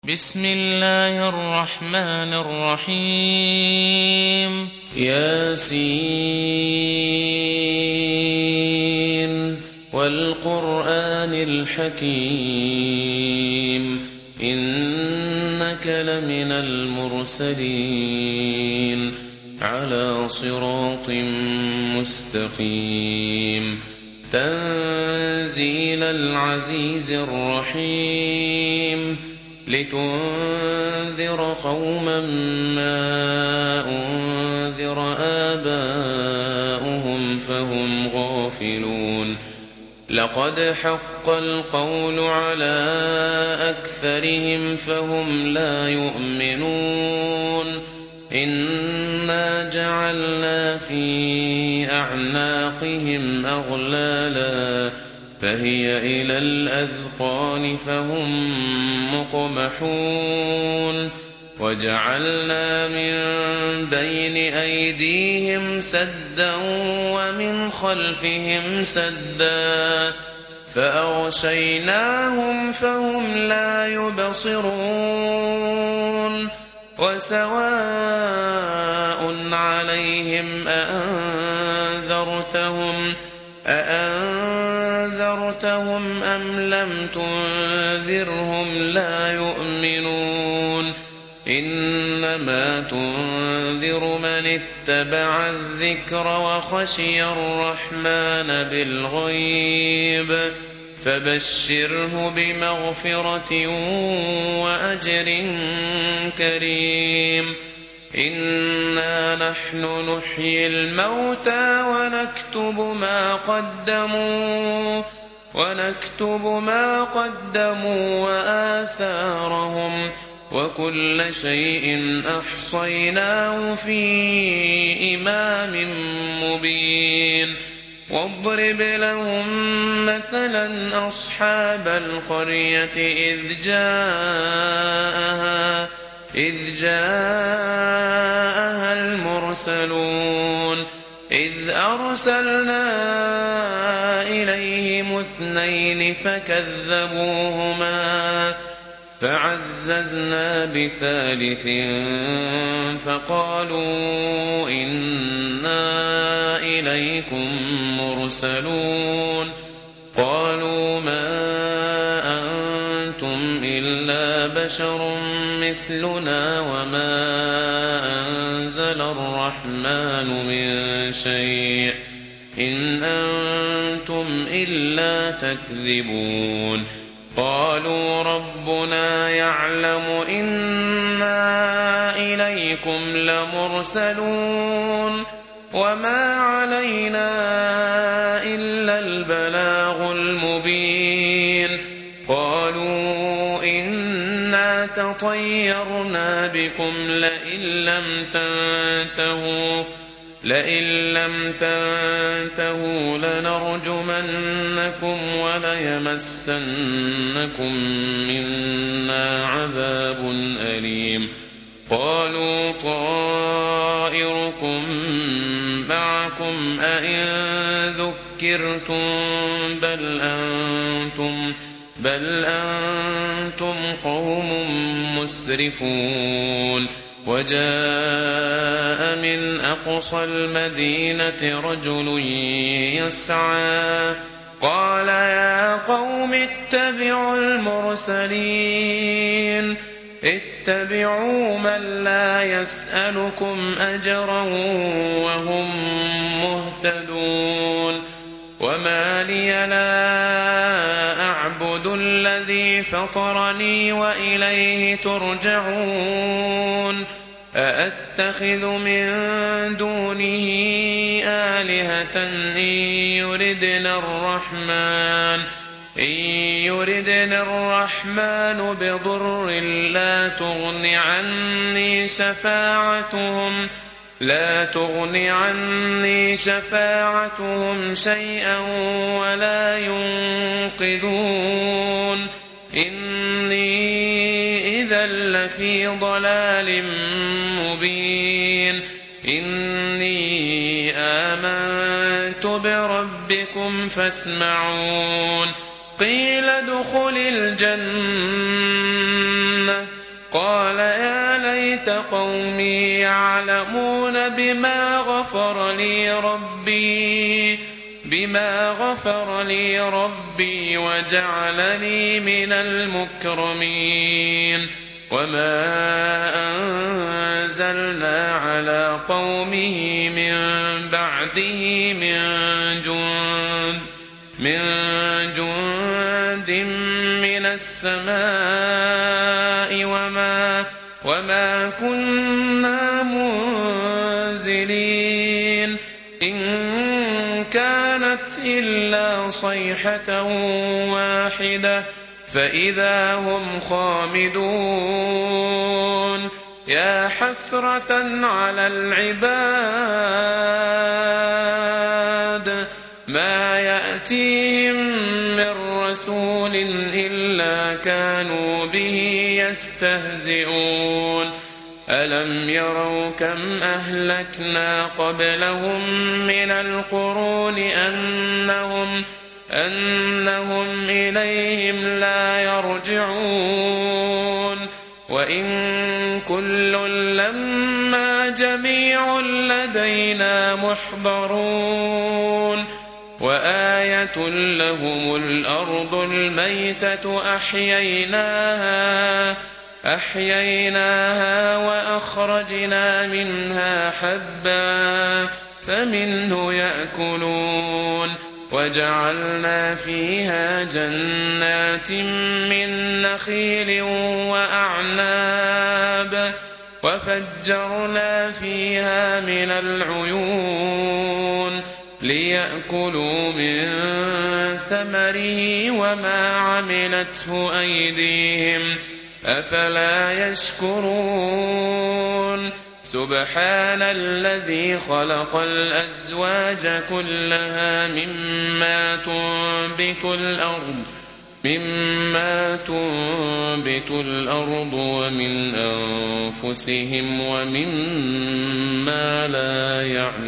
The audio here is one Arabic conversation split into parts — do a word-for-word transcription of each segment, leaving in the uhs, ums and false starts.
بسم الله الرحمن الرحيم ياسين والقرآن الحكيم إنك لمن المرسلين على صراط مستقيم تنزيل العزيز الرحيم لتنذر قوما ما أنذر آباؤهم فهم غافلون لقد حق القول على أكثرهم فهم لا يؤمنون إنا جعلنا في أعناقهم أغلالا فهي إلى الأذقان فهم مقمحون وجعلنا من بين أيديهم سدا ومن خلفهم سدا فأغشيناهم فهم لا يبصرون وسواء عليهم أأنذرتهم أأنذرتهم أم لم تنذرهم لا يؤمنون إنما تنذر من اتبع الذكر وخشي الرحمن بالغيب فبشره بمغفرة وأجر كريم إنا نحن نحيي الموتى ونكتب ما قدموا ونكتب ما قدموا وآثارهم وكل شيء أحصيناه في إمام مبين واضرب لهم مثلا أصحاب القرية إذ جاءها إذ جاءها المرسلون إذ أرسلنا إليهم اثنين فكذبوهما فعززنا بثالث فقالوا إنا إليكم مرسلون قالوا ما أنتم إلا بشر مثلنا وما أنزل الرحمن من شيء إن أنتم إلا تكذبون قالوا ربنا يعلم إنا إليكم لمرسلون وما علينا إلا البلاغ المبين قالوا إنا تطيرنا بكم لئن لم تنتهوا لئن لم تنتهوا لنرجمنكم وليمسنكم منا عذاب أليم قالوا طائركم معكم أئن ذكرتم بل أنتم بل أنتم قوم مسرفون وجاء من أقصى المدينة رجل يسعى قال يا قوم اتبعوا المرسلين اتبعوا من لا يسألكم أجرا وهم مهتدون وما لي لا أعبد الذي فطرني وإليه ترجعون أأتخذ من دونه آلهة إن يردنا الرحمن إن يردنا الرحمن بضر لا تغن عني شفاعتهم لا تغن عني شفاعتهم شيئا ولا ينقذون إني إذا لفي ضلال مبين إني آمنت بربكم فاسمعون قيل ادخل الجنة ليت قومي يعلمون بما غفر لي ربي بما غفر لي ربي وجعلني من المكرمين وما أنزلنا على قومه من بعده من جند من جند من السماء وما وما كنا منزلين إن كانت إلا صيحة واحدة فإذا هم خامدون يا حسرة على العباد ما يأتيهم من رسول إلا كانوا به يستهزئون ألم يروا كم أهلكنا قبلهم من القرون أنهم أنهم إليهم لا يرجعون وإن كل لما جميع لدينا محضرون وآية لهم الأرض الميتة أحييناها أحييناها وأخرجنا منها حبا فمنه يأكلون وجعلنا فيها جنات من نخيل وأعناب وفجرنا فيها من العيون ليأكلوا من ثمره وما عملته أيديهم أفلا يشكرون سبحان الذي خلق الأزواج كلها مما تنبت الأرض مما تنبت الأرض ومن أنفسهم ومما لا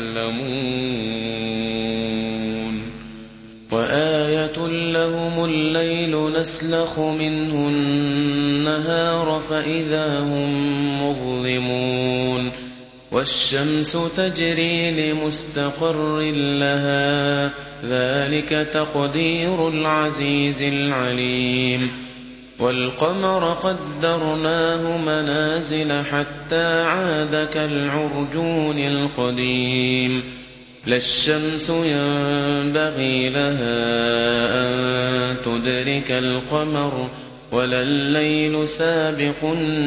يعلمون وآية لهم الليل نسلخ منه النهار فإذا هم مظلمون والشمس تجري لمستقر لها ذلك تقدير العزيز العليم والقمر قدرناه منازل حتى عاد كالعرجون القديم لا الشمس ينبغي لها أن تدرك القمر ولا الليل سابق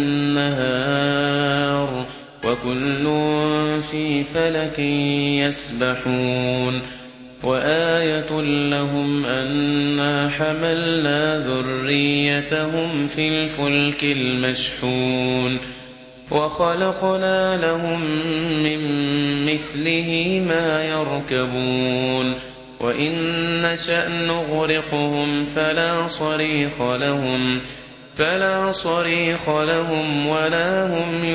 النهار وكل في فلك يسبحون وآية لهم أنا حملنا ذريتهم في الفلك المشحون وخلقنا لهم من مثله ما يركبون وإن نشأ نغرقهم فلا صريخ لهم فلا صريخ لهم ولا هم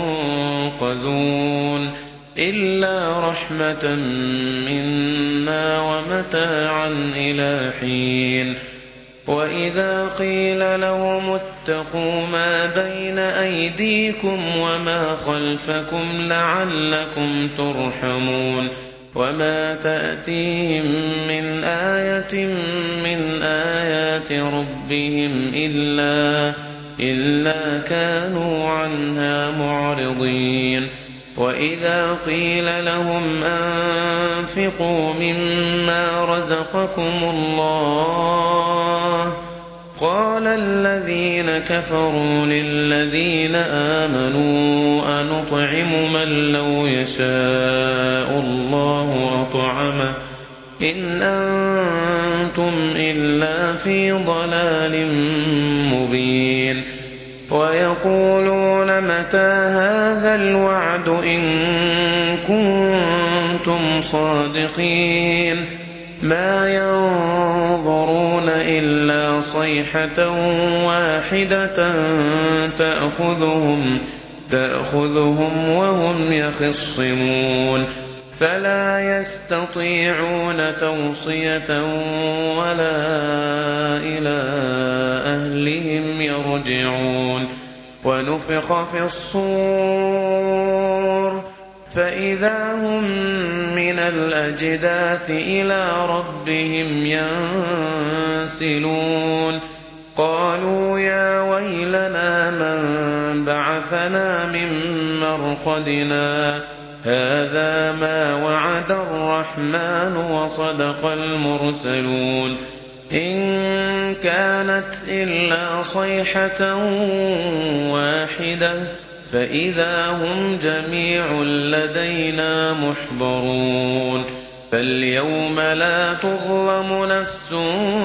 ينقذون إلا رحمة منا ومتاعا إلى حين وإذا قيل لهم اتقوا ما بين أيديكم وما خلفكم لعلكم ترحمون وما تأتيهم من آية من آيات ربهم إلا, إلا كانوا عنها معرضين وإذا قيل لهم أنفقوا مما رزقكم الله قال الذين كفروا للذين آمنوا أنطعم من لو يشاء الله أطعمه إن أنتم إلا في ضلال مبين ويقولون متى هذا الوعد إن كنتم صادقين ما ينظرون إلا صيحة واحدة تأخذهم, تأخذهم وهم يخصمون فلا يستطيعون توصية ولا إلى أهلهم يرجعون ونفخ في الصور فإذا هم من الأجداث إلى ربهم ينسلون قالوا يا ويلنا من بعثنا من مرقدنا هذا ما وعد الرحمن وصدق المرسلون إن كانت إلا صيحة واحدة فإذا هم جميع لدينا محضرون فاليوم لا تظلم نفس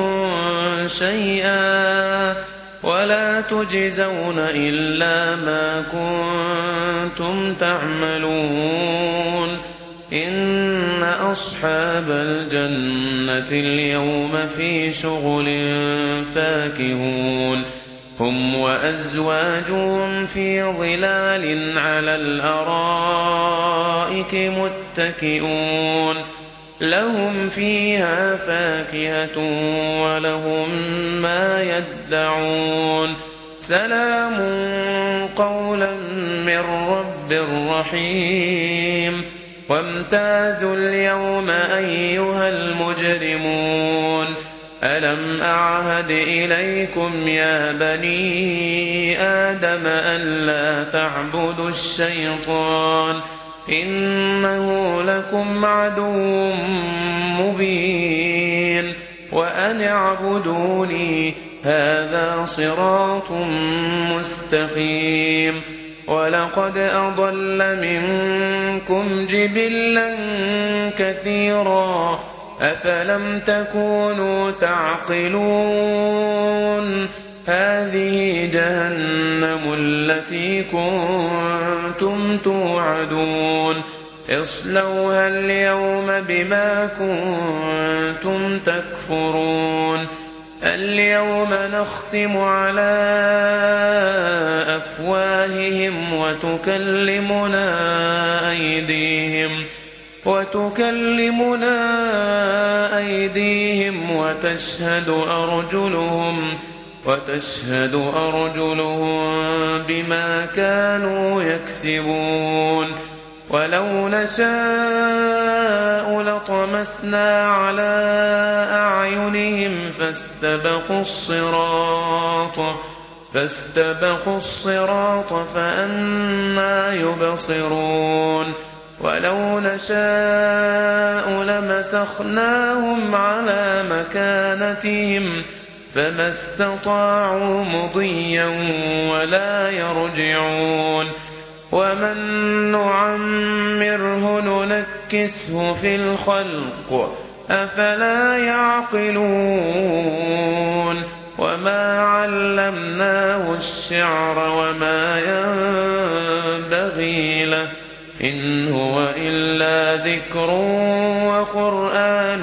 شيئا ولا تجزون إلا ما كنتم تعملون إن أصحاب الجنة اليوم في شغل فاكهون هم وأزواجهم في ظلال على الأرائك متكئون لهم فيها فاكهة ولهم ما يدعون سلام قولا من رب رحيم وامتازوا اليوم أيها المجرمون ألم أعهد إليكم يا بني آدم ألا تعبدوا الشيطان إنه لكم عدو مبين وأن اعبدوني هذا صراط مستقيم ولقد أضل منكم جبلا كثيرا أفلم تكونوا تعقلون هذه جهنم التي كنتم توعدون اصلوها اليوم بما كنتم تكفرون اليوم نختم على أفواههم وتكلمنا أيديهم وتكلمنا أيديهم وتشهد أرجلهم وتشهد أرجلهم بما كانوا يكسبون ولو نشاء لطمسنا على أعينهم فاستبقوا الصراط فاستبقوا الصراط فأنى يبصرون ولو نشاء لمسخناهم على مكانتهم فما استطاعوا مضيا ولا يرجعون ومن نعمره ننكسه في الخلق أفلا يعقلون وما علمناه الشعر وما ينبغي له إن هو إلا ذكر وقرآن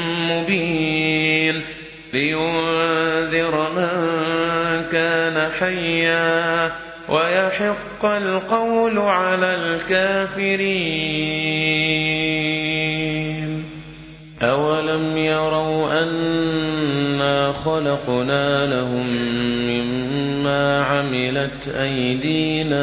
مبين لينذر من كان حيا ويحق القول على الكافرين أولم يروا أنا خلقنا لهم مما عملت أيدينا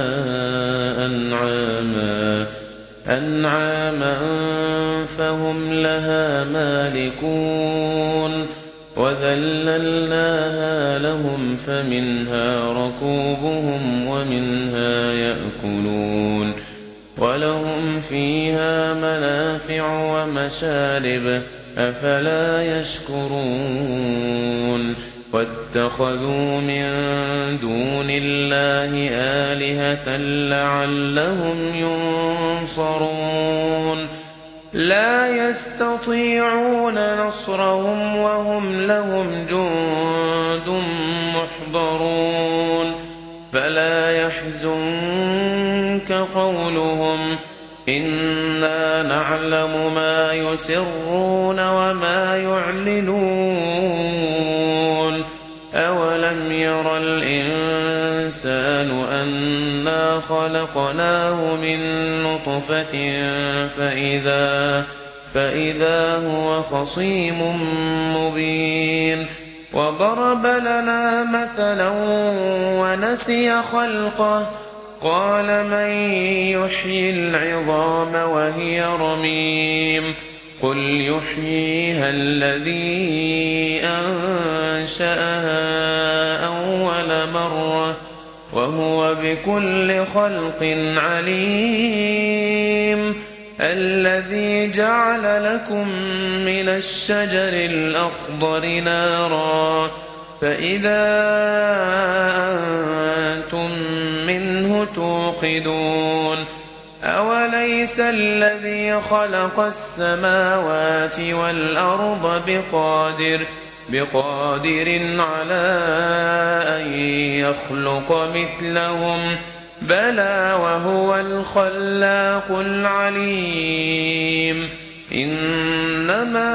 أنعاما أنعاما فهم لها مالكون وذللناها لهم فمنها ركوبهم ومنها يأكلون ولهم فيها منافع ومشارب أفلا يشكرون واتخذوا من دون الله آلهة لعلهم ينصرون لا يستطيعون نصرهم وهم لهم جند محضرون فلا يحزنك قولهم إنا نعلم ما يسرون وما يعلنون أولم ير الإنسان أنا خلقناه من نطفة فإذا, فإذا هو خصيم مبين وضرب لنا مثلا ونسي خلقه قال من يحيي العظام وهي رميم قل يحييها الذي أنشأها أول مرة وهو بكل خلق عليم الذي جعل لكم من الشجر الأخضر نارا فإذا أنتم منه توقدون أوليس الذي خلق السماوات والأرض بقادر بقادر على أن يخلق مثلهم بلى وهو الخلاق العليم إنما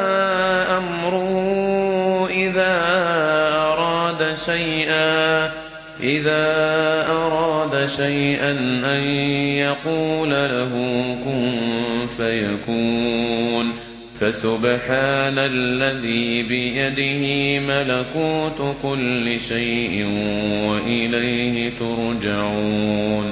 أمره إذا أراد شيئا إذا أراد شيئا أن يقول له كن فيكون فسبحان الذي بيده ملكوت كل شيء وإليه ترجعون